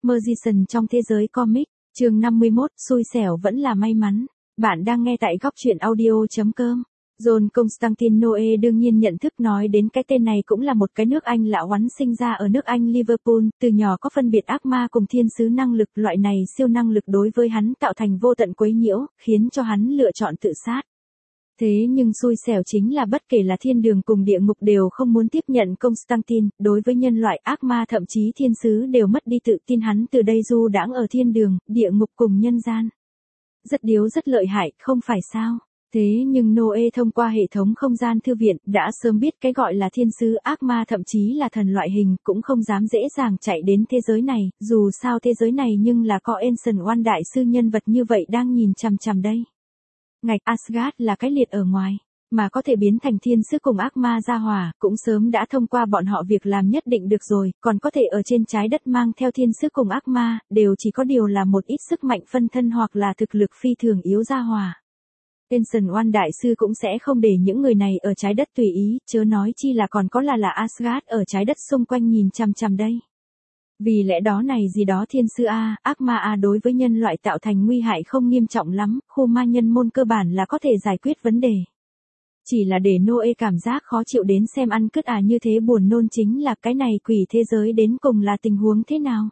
Magician trong thế giới comic, chương 51, xui xẻo vẫn là may mắn. Bạn đang nghe tại góc truyện audio.com. John Constantine Noe đương nhiên nhận thức nói đến cái tên này cũng là một cái nước Anh lạ oắn sinh ra ở nước Anh Liverpool, từ nhỏ có phân biệt ác ma cùng thiên sứ năng lực, loại này siêu năng lực đối với hắn tạo thành vô tận quấy nhiễu, khiến cho hắn lựa chọn tự sát. Thế nhưng xui xẻo chính là bất kể là thiên đường cùng địa ngục đều không muốn tiếp nhận Constantine, đối với nhân loại ác ma thậm chí thiên sứ đều mất đi tự tin, hắn từ đây du đãng ở thiên đường, địa ngục cùng nhân gian. Rất điếu rất lợi hại, không phải sao? Thế nhưng Noe thông qua hệ thống không gian thư viện đã sớm biết cái gọi là thiên sứ ác ma thậm chí là thần loại hình cũng không dám dễ dàng chạy đến thế giới này, dù sao thế giới này nhưng là có Ancient One đại sư nhân vật như vậy đang nhìn chằm chằm đây. Ngạch Asgard là cái liệt ở ngoài, mà có thể biến thành thiên sứ cùng ác ma gia hỏa, cũng sớm đã thông qua bọn họ việc làm nhất định được rồi, còn có thể ở trên trái đất mang theo thiên sứ cùng ác ma, đều chỉ có điều là một ít sức mạnh phân thân hoặc là thực lực phi thường yếu gia hỏa. Ancient One đại sư cũng sẽ không để những người này ở trái đất tùy ý, chớ nói chi là còn có là Asgard ở trái đất xung quanh nhìn chằm chằm đây. Vì lẽ đó này gì đó thiên sư A, ác ma A đối với nhân loại tạo thành nguy hại không nghiêm trọng lắm, khu ma nhân môn cơ bản là có thể giải quyết vấn đề. Chỉ là để Noe cảm giác khó chịu đến xem ăn cứt như thế buồn nôn chính là cái này quỷ thế giới đến cùng là tình huống thế nào.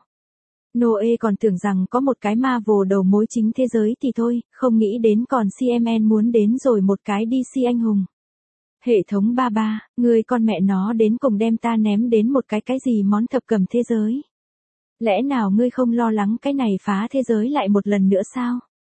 Noe còn tưởng rằng có một cái Marvel đầu mối chính thế giới thì thôi, không nghĩ đến còn CMN muốn đến rồi một cái DC anh hùng. Hệ thống ba ba, người con mẹ nó đến cùng đem ta ném đến một cái gì món thập cẩm thế giới. Lẽ nào ngươi không lo lắng cái này phá thế giới lại một lần nữa sao?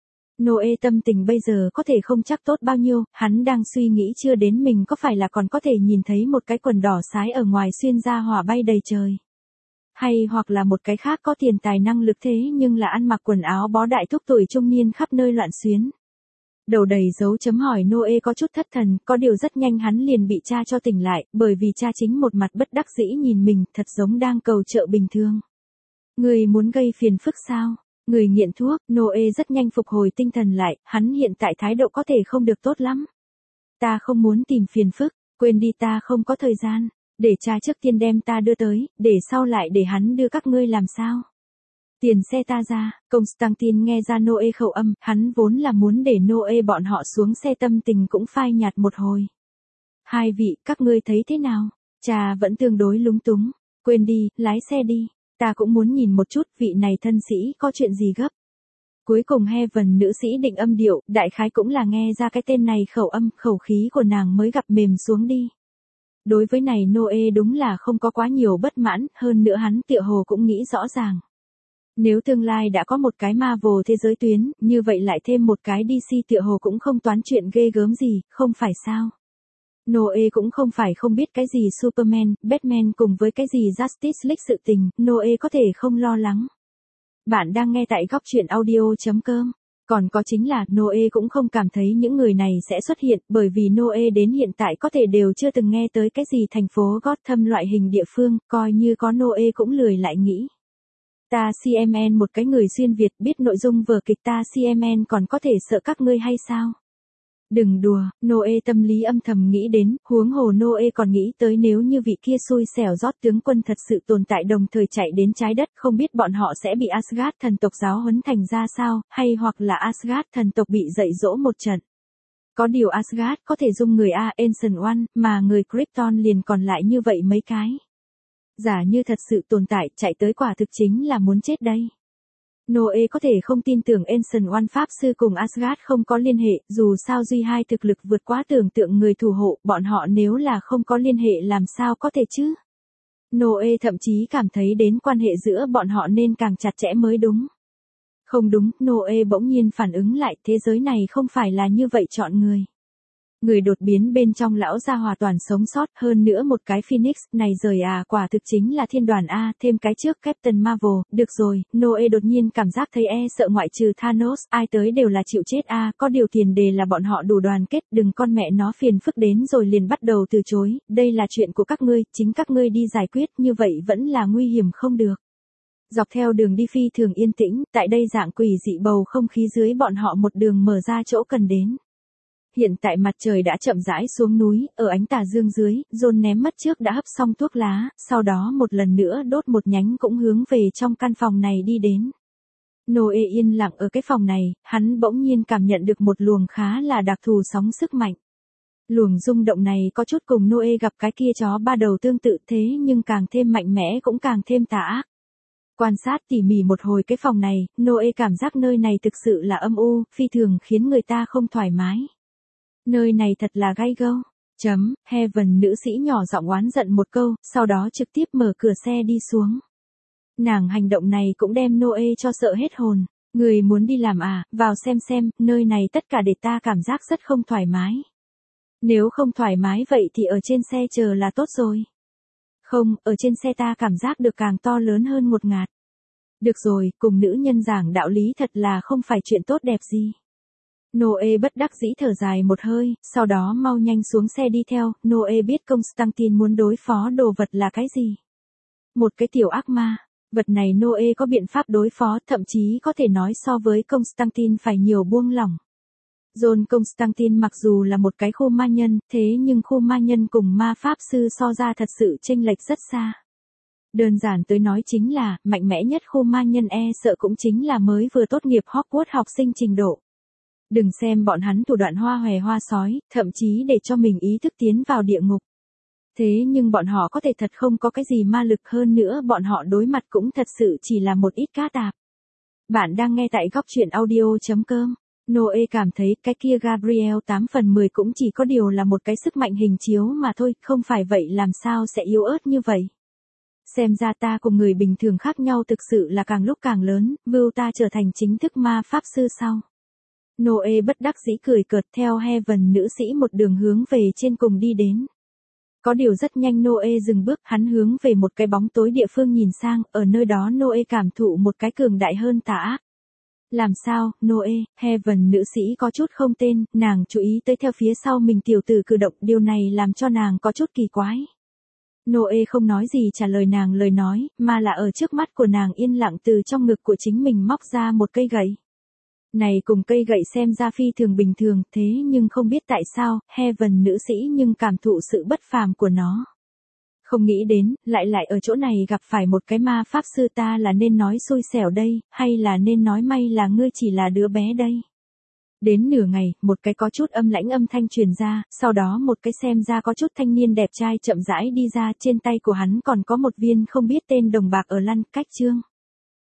Noe tâm tình bây giờ có thể không chắc tốt bao nhiêu, hắn đang suy nghĩ chưa đến mình có phải là còn có thể nhìn thấy một cái quần đỏ sái ở ngoài xuyên ra hỏa bay đầy trời. Hay hoặc là một cái khác có tiền tài năng lực thế nhưng là ăn mặc quần áo bó đại thúc tuổi trung niên khắp nơi loạn xuyến. Đầu đầy dấu chấm hỏi Noe có chút thất thần, có điều rất nhanh hắn liền bị cha cho tỉnh lại, bởi vì cha chính một mặt bất đắc dĩ nhìn mình, thật giống đang cầu trợ bình thường. Người muốn gây phiền phức sao? Người nghiện thuốc, Noe rất nhanh phục hồi tinh thần lại, hắn hiện tại thái độ có thể không được tốt lắm. Ta không muốn tìm phiền phức, quên đi ta không có thời gian, để cha trước tiên đem ta đưa tới, để sau lại để hắn đưa các ngươi làm sao? Tiền xe ta ra, Constantine nghe ra Noe khẩu âm, hắn vốn là muốn để Noe bọn họ xuống xe tâm tình cũng phai nhạt một hồi. Hai vị, các ngươi thấy thế nào? Cha vẫn tương đối lúng túng, quên đi, lái xe đi. Ta cũng muốn nhìn một chút vị này thân sĩ có chuyện gì gấp. Cuối cùng Heaven nữ sĩ định âm điệu, đại khái cũng là nghe ra cái tên này khẩu âm, khẩu khí của nàng mới gặp mềm xuống đi. Đối với này Noe đúng là không có quá nhiều bất mãn, hơn nữa hắn tựa hồ cũng nghĩ rõ ràng. Nếu tương lai đã có một cái Marvel thế giới tuyến, như vậy lại thêm một cái DC tựa hồ cũng không toán chuyện ghê gớm gì, không phải sao? Noe cũng không phải không biết cái gì Superman, Batman cùng với cái gì Justice League sự tình, Noe có thể không lo lắng. Bạn đang nghe tại góc truyện audio.com. Còn có chính là Noe cũng không cảm thấy những người này sẽ xuất hiện, bởi vì Noe đến hiện tại có thể đều chưa từng nghe tới cái gì thành phố Gotham loại hình địa phương, coi như có Noe cũng lười lại nghĩ. Ta CMN một cái người xuyên Việt biết nội dung vở kịch ta CMN còn có thể sợ các ngươi hay sao? Đừng đùa, Noe tâm lý âm thầm nghĩ đến, huống hồ Noe còn nghĩ tới nếu như vị kia xui xẻo rót tướng quân thật sự tồn tại đồng thời chạy đến trái đất, không biết bọn họ sẽ bị Asgard thần tộc giáo huấn thành ra sao, hay hoặc là Asgard thần tộc bị dạy dỗ một trận. Có điều Asgard có thể dung người Ancient One, mà người Krypton liền còn lại như vậy mấy cái. Giả như thật sự tồn tại, chạy tới quả thực chính là muốn chết đây. Noe có thể không tin tưởng Ancient One pháp sư cùng Asgard không có liên hệ, dù sao duy hai thực lực vượt quá tưởng tượng người thủ hộ, bọn họ nếu là không có liên hệ làm sao có thể chứ? Noe thậm chí cảm thấy đến quan hệ giữa bọn họ nên càng chặt chẽ mới đúng. Không đúng, Noe bỗng nhiên phản ứng lại, thế giới này không phải là như vậy chọn người. Người đột biến bên trong lão gia hòa toàn sống sót, hơn nữa một cái Phoenix, này rời quả thực chính là thiên đoàn thêm cái trước Captain Marvel, được rồi, Noe đột nhiên cảm giác thấy sợ ngoại trừ Thanos, ai tới đều là chịu chết có điều tiền đề là bọn họ đủ đoàn kết, đừng con mẹ nó phiền phức đến rồi liền bắt đầu từ chối, đây là chuyện của các ngươi, chính các ngươi đi giải quyết, như vậy vẫn là nguy hiểm không được. Dọc theo đường đi phi thường yên tĩnh, tại đây dạng quỷ dị bầu không khí dưới bọn họ một đường mở ra chỗ cần đến. Hiện tại mặt trời đã chậm rãi xuống núi, ở ánh tà dương dưới, John ném mất trước đã hấp xong thuốc lá, sau đó một lần nữa đốt một nhánh cũng hướng về trong căn phòng này đi đến. Noe yên lặng ở cái phòng này, hắn bỗng nhiên cảm nhận được một luồng khá là đặc thù sóng sức mạnh. Luồng rung động này có chút cùng Noe gặp cái kia chó ba đầu tương tự thế nhưng càng thêm mạnh mẽ cũng càng thêm tà ác. Quan sát tỉ mỉ một hồi cái phòng này, Noe cảm giác nơi này thực sự là âm u, phi thường khiến người ta không thoải mái. Nơi này thật là gay go. Heaven nữ sĩ nhỏ giọng oán giận một câu, sau đó trực tiếp mở cửa xe đi xuống. Nàng hành động này cũng đem Noe cho sợ hết hồn. Người muốn đi làm à, vào xem, nơi này tất cả để ta cảm giác rất không thoải mái. Nếu không thoải mái vậy thì ở trên xe chờ là tốt rồi. Không, ở trên xe ta cảm giác được càng to lớn hơn ngột ngạt. Được rồi, cùng nữ nhân giảng đạo lý thật là không phải chuyện tốt đẹp gì. Noe bất đắc dĩ thở dài một hơi, sau đó mau nhanh xuống xe đi theo. Noe biết Constantine muốn đối phó đồ vật là cái gì. Một cái tiểu ác ma. Vật này Noe có biện pháp đối phó, thậm chí có thể nói so với Constantine phải nhiều buông lỏng. John Constantine mặc dù là một cái khu ma nhân, thế nhưng khu ma nhân cùng ma pháp sư so ra thật sự chênh lệch rất xa. Đơn giản tới nói chính là, mạnh mẽ nhất khu ma nhân sợ cũng chính là mới vừa tốt nghiệp Hogwarts học sinh trình độ. Đừng xem bọn hắn thủ đoạn hoa hòe hoa sói, thậm chí để cho mình ý thức tiến vào địa ngục. Thế nhưng bọn họ có thể thật không có cái gì ma lực hơn nữa, bọn họ đối mặt cũng thật sự chỉ là một ít cá tạp. Bạn đang nghe tại góc truyện audio.com. Noe cảm thấy cái kia Gabriel 8 phần 10 cũng chỉ có điều là một cái sức mạnh hình chiếu mà thôi, không phải vậy làm sao sẽ yếu ớt như vậy. Xem ra ta cùng người bình thường khác nhau thực sự là càng lúc càng lớn, vưu ta trở thành chính thức ma pháp sư sau. Noe bất đắc dĩ cười cợt theo Heaven nữ sĩ một đường hướng về trên cùng đi đến. Có điều rất nhanh Noe dừng bước, hắn hướng về một cái bóng tối địa phương nhìn sang, ở nơi đó Noe cảm thụ một cái cường đại hơn tà ác. Làm sao, Noe, Heaven nữ sĩ có chút không tên, nàng chú ý tới theo phía sau mình tiểu tử cử động, điều này làm cho nàng có chút kỳ quái. Noe không nói gì trả lời nàng lời nói, mà là ở trước mắt của nàng yên lặng từ trong ngực của chính mình móc ra một cây gậy. Này cùng cây gậy xem ra phi thường bình thường, thế nhưng không biết tại sao, Heaven nữ sĩ nhưng cảm thụ sự bất phàm của nó. Không nghĩ đến, lại ở chỗ này gặp phải một cái ma pháp sư, ta là nên nói xui xẻo đây, hay là nên nói may là ngươi chỉ là đứa bé đây. Đến nửa ngày, một cái có chút âm lãnh âm thanh truyền ra, sau đó một cái xem ra có chút thanh niên đẹp trai chậm rãi đi ra, trên tay của hắn còn có một viên không biết tên đồng bạc ở lăn cách chương.